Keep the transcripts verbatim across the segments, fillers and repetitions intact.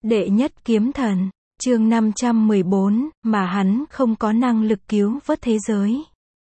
Đệ nhất kiếm thần, chương năm trăm mười bốn, mà hắn không có năng lực cứu vớt thế giới.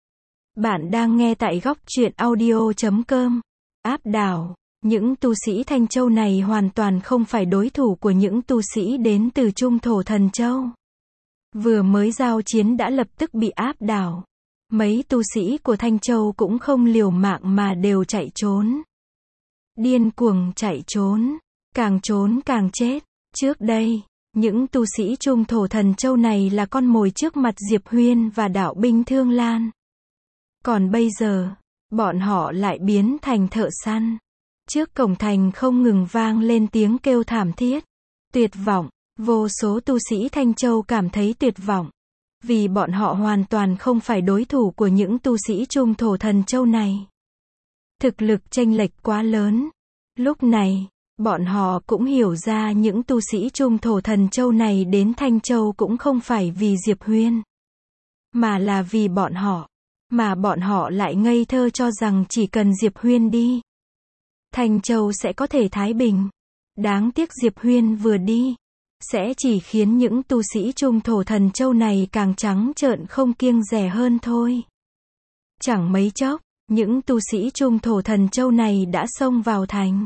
Bạn đang nghe tại góc truyện audio chấm com. Áp đảo, những tu sĩ Thanh Châu này hoàn toàn không phải đối thủ của những tu sĩ đến từ Trung Thổ Thần Châu. Vừa mới giao chiến đã lập tức bị áp đảo. Mấy tu sĩ của Thanh Châu cũng không liều mạng mà đều chạy trốn. Điên cuồng chạy trốn, càng trốn càng chết. Trước đây, những tu sĩ Trung Thổ Thần Châu này là con mồi trước mặt Diệp Huyên và đạo binh Thương Lan. Còn bây giờ, bọn họ lại biến thành thợ săn. Trước cổng thành không ngừng vang lên tiếng kêu thảm thiết, tuyệt vọng. Vô số tu sĩ Thanh Châu cảm thấy tuyệt vọng, vì bọn họ hoàn toàn không phải đối thủ của những tu sĩ Trung Thổ Thần Châu này. Thực lực chênh lệch quá lớn. Lúc này, bọn họ cũng hiểu ra những tu sĩ Trung Thổ Thần Châu này đến Thanh Châu cũng không phải vì Diệp Huyên, mà là vì bọn họ. Mà bọn họ lại ngây thơ cho rằng chỉ cần Diệp Huyên đi, Thanh Châu sẽ có thể thái bình. Đáng tiếc Diệp Huyên vừa đi, sẽ chỉ khiến những tu sĩ Trung Thổ Thần Châu này càng trắng trợn không kiêng dè hơn thôi. Chẳng mấy chốc, những tu sĩ Trung Thổ Thần Châu này đã xông vào thành.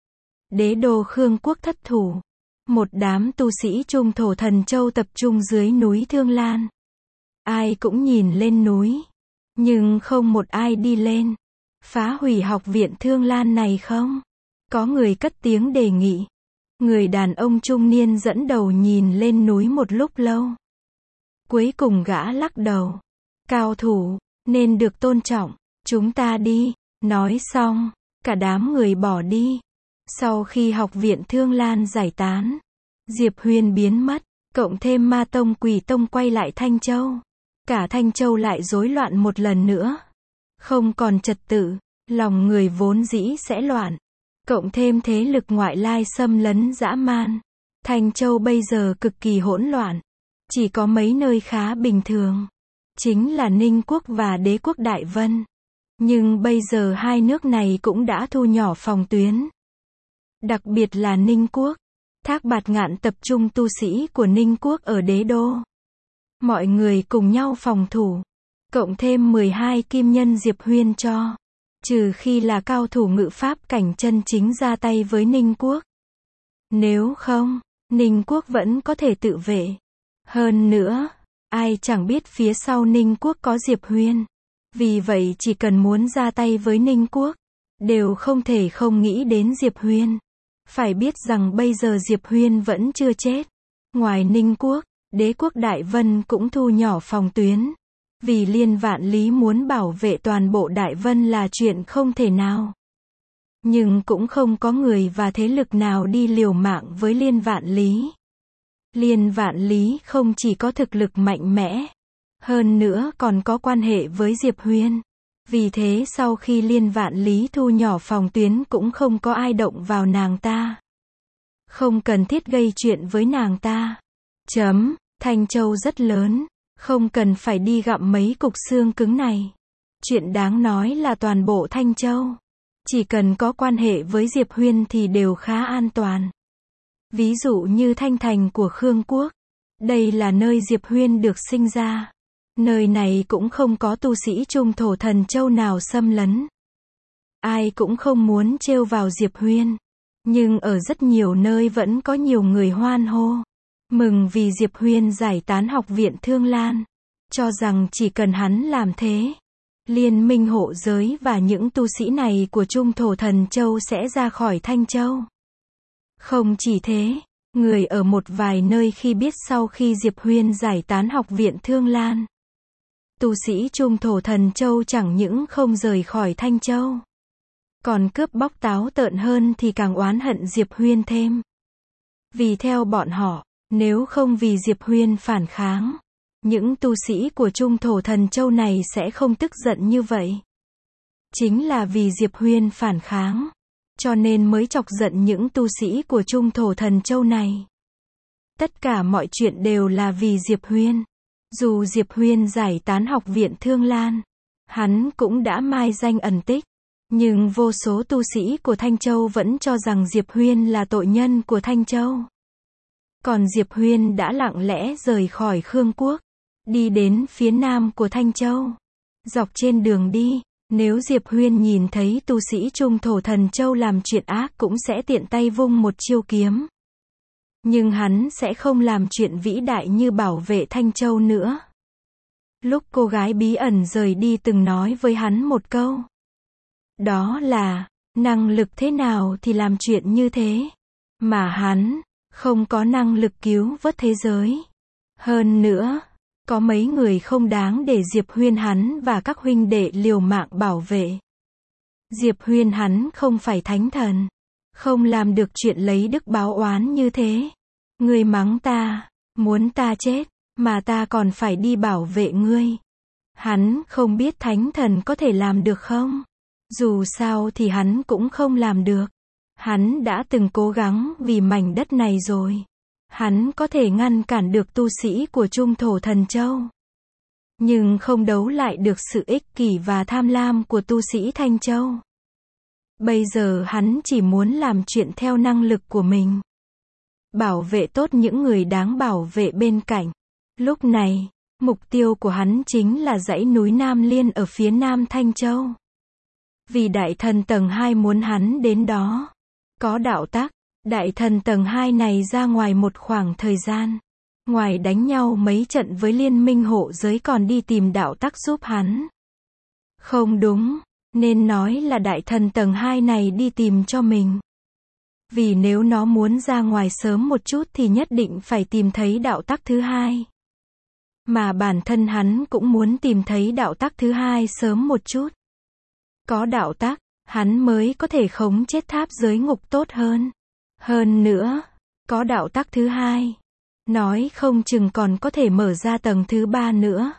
Đế đô Khương Quốc thất thủ. Một đám tu sĩ Trung Thổ Thần Châu tập trung dưới núi Thương Lan. Ai cũng nhìn lên núi, nhưng không một ai đi lên. Phá hủy học viện Thương Lan này không? Có người cất tiếng đề nghị. Người đàn ông trung niên dẫn đầu nhìn lên núi một lúc lâu. Cuối cùng gã lắc đầu. Cao thủ, nên được tôn trọng. Chúng ta đi. Nói xong, cả đám người bỏ đi. Sau khi học viện Thương Lan giải tán, Diệp Huyên biến mất, cộng thêm Ma Tông Quỷ Tông quay lại Thanh Châu. Cả Thanh Châu lại rối loạn một lần nữa. Không còn trật tự, lòng người vốn dĩ sẽ loạn. Cộng thêm thế lực ngoại lai xâm lấn dã man. Thanh Châu bây giờ cực kỳ hỗn loạn. Chỉ có mấy nơi khá bình thường. Chính là Ninh Quốc và Đế Quốc Đại Vân. Nhưng bây giờ hai nước này cũng đã thu nhỏ phòng tuyến. Đặc biệt là Ninh Quốc. Thác Bạt Ngạn tập trung tu sĩ của Ninh Quốc ở đế đô. Mọi người cùng nhau phòng thủ. Cộng thêm mười hai kim nhân Diệp Huyên cho. Trừ khi là cao thủ ngự pháp cảnh chân chính ra tay với Ninh Quốc. Nếu không, Ninh Quốc vẫn có thể tự vệ. Hơn nữa, ai chẳng biết phía sau Ninh Quốc có Diệp Huyên. Vì vậy chỉ cần muốn ra tay với Ninh Quốc, đều không thể không nghĩ đến Diệp Huyên. Phải biết rằng bây giờ Diệp Huyên vẫn chưa chết. Ngoài Ninh Quốc, Đế Quốc Đại Vân cũng thu nhỏ phòng tuyến. Vì Liên Vạn Lý muốn bảo vệ toàn bộ Đại Vân là chuyện không thể nào. Nhưng cũng không có người và thế lực nào đi liều mạng với Liên Vạn Lý. Liên Vạn Lý không chỉ có thực lực mạnh mẽ, hơn nữa còn có quan hệ với Diệp Huyên. Vì thế sau khi Liên Vạn Lý thu nhỏ phòng tuyến cũng không có ai động vào nàng ta. Không cần thiết gây chuyện với nàng ta. Chấm, Thanh Châu rất lớn. Không cần phải đi gặm mấy cục xương cứng này. Chuyện đáng nói là toàn bộ Thanh Châu, chỉ cần có quan hệ với Diệp Huyên thì đều khá an toàn. Ví dụ như Thanh Thành của Khương Quốc. Đây là nơi Diệp Huyên được sinh ra. Nơi này cũng không có tu sĩ Trung Thổ Thần Châu nào xâm lấn. Ai cũng không muốn trêu vào Diệp Huyên. Nhưng ở rất nhiều nơi vẫn có nhiều người hoan hô. Mừng vì Diệp Huyên giải tán học viện Thương Lan. Cho rằng chỉ cần hắn làm thế, Liên minh hộ giới và những tu sĩ này của Trung Thổ Thần Châu sẽ ra khỏi Thanh Châu. Không chỉ thế, người ở một vài nơi khi biết sau khi Diệp Huyên giải tán học viện Thương Lan, tu sĩ Trung Thổ Thần Châu chẳng những không rời khỏi Thanh Châu, còn cướp bóc táo tợn hơn thì càng oán hận Diệp Huyên thêm. Vì theo bọn họ, nếu không vì Diệp Huyên phản kháng, những tu sĩ của Trung Thổ Thần Châu này sẽ không tức giận như vậy. Chính là vì Diệp Huyên phản kháng, cho nên mới chọc giận những tu sĩ của Trung Thổ Thần Châu này. Tất cả mọi chuyện đều là vì Diệp Huyên. Dù Diệp Huyên giải tán học viện Thương Lan, hắn cũng đã mai danh ẩn tích. Nhưng vô số tu sĩ của Thanh Châu vẫn cho rằng Diệp Huyên là tội nhân của Thanh Châu. Còn Diệp Huyên đã lặng lẽ rời khỏi Khương Quốc, đi đến phía nam của Thanh Châu. Dọc trên đường đi, nếu Diệp Huyên nhìn thấy tu sĩ Trung Thổ Thần Châu làm chuyện ác cũng sẽ tiện tay vung một chiêu kiếm. Nhưng hắn sẽ không làm chuyện vĩ đại như bảo vệ Thanh Châu nữa. Lúc cô gái bí ẩn rời đi từng nói với hắn một câu. Đó là, năng lực thế nào thì làm chuyện như thế. Mà hắn, không có năng lực cứu vớt thế giới. Hơn nữa, có mấy người không đáng để Diệp Huyên hắn và các huynh đệ liều mạng bảo vệ. Diệp Huyên hắn không phải thánh thần. Không làm được chuyện lấy đức báo oán như thế. Ngươi mắng ta, muốn ta chết, mà ta còn phải đi bảo vệ ngươi. Hắn không biết thánh thần có thể làm được không? Dù sao thì hắn cũng không làm được. Hắn đã từng cố gắng vì mảnh đất này rồi. Hắn có thể ngăn cản được tu sĩ của Trung Thổ Thần Châu. Nhưng không đấu lại được sự ích kỷ và tham lam của tu sĩ Thanh Châu. Bây giờ hắn chỉ muốn làm chuyện theo năng lực của mình. Bảo vệ tốt những người đáng bảo vệ bên cạnh. Lúc này, mục tiêu của hắn chính là dãy núi Nam Liên ở phía nam Thanh Châu. Vì đại thần tầng hai muốn hắn đến đó. Có đạo tắc, đại thần tầng hai này ra ngoài một khoảng thời gian. Ngoài đánh nhau mấy trận với liên minh hộ giới còn đi tìm đạo tắc giúp hắn. Không đúng, nên nói là đại thần tầng hai này đi tìm cho mình. Vì nếu nó muốn ra ngoài sớm một chút thì nhất định phải tìm thấy đạo tắc thứ hai. Mà bản thân hắn cũng muốn tìm thấy đạo tắc thứ hai sớm một chút. Có đạo tắc, hắn mới có thể khống chế tháp giới ngục tốt hơn. Hơn nữa, có đạo tắc thứ hai. Nói không chừng còn có thể mở ra tầng thứ ba nữa.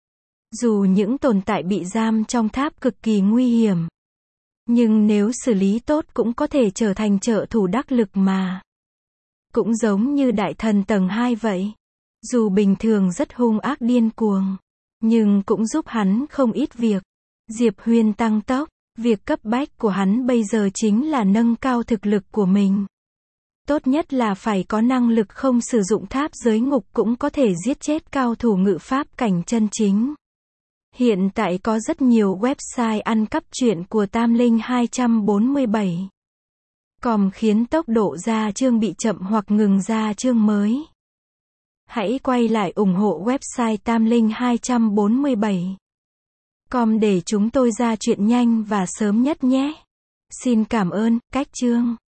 Dù những tồn tại bị giam trong tháp cực kỳ nguy hiểm. Nhưng nếu xử lý tốt cũng có thể trở thành trợ thủ đắc lực mà. Cũng giống như đại thần tầng hai vậy. Dù bình thường rất hung ác điên cuồng. Nhưng cũng giúp hắn không ít việc. Diệp Huyên tăng tốc. Việc cấp bách của hắn bây giờ chính là nâng cao thực lực của mình. Tốt nhất là phải có năng lực không sử dụng tháp giới ngục cũng có thể giết chết cao thủ ngự pháp cảnh chân chính. Hiện tại có rất nhiều website ăn cắp truyện của Tam Linh hai bốn bảy. Com khiến tốc độ ra chương bị chậm hoặc ngừng ra chương mới. Hãy quay lại ủng hộ website Tam Linh hai bốn bảy. Com để chúng tôi ra chuyện nhanh và sớm nhất nhé. Xin cảm ơn, cách chương.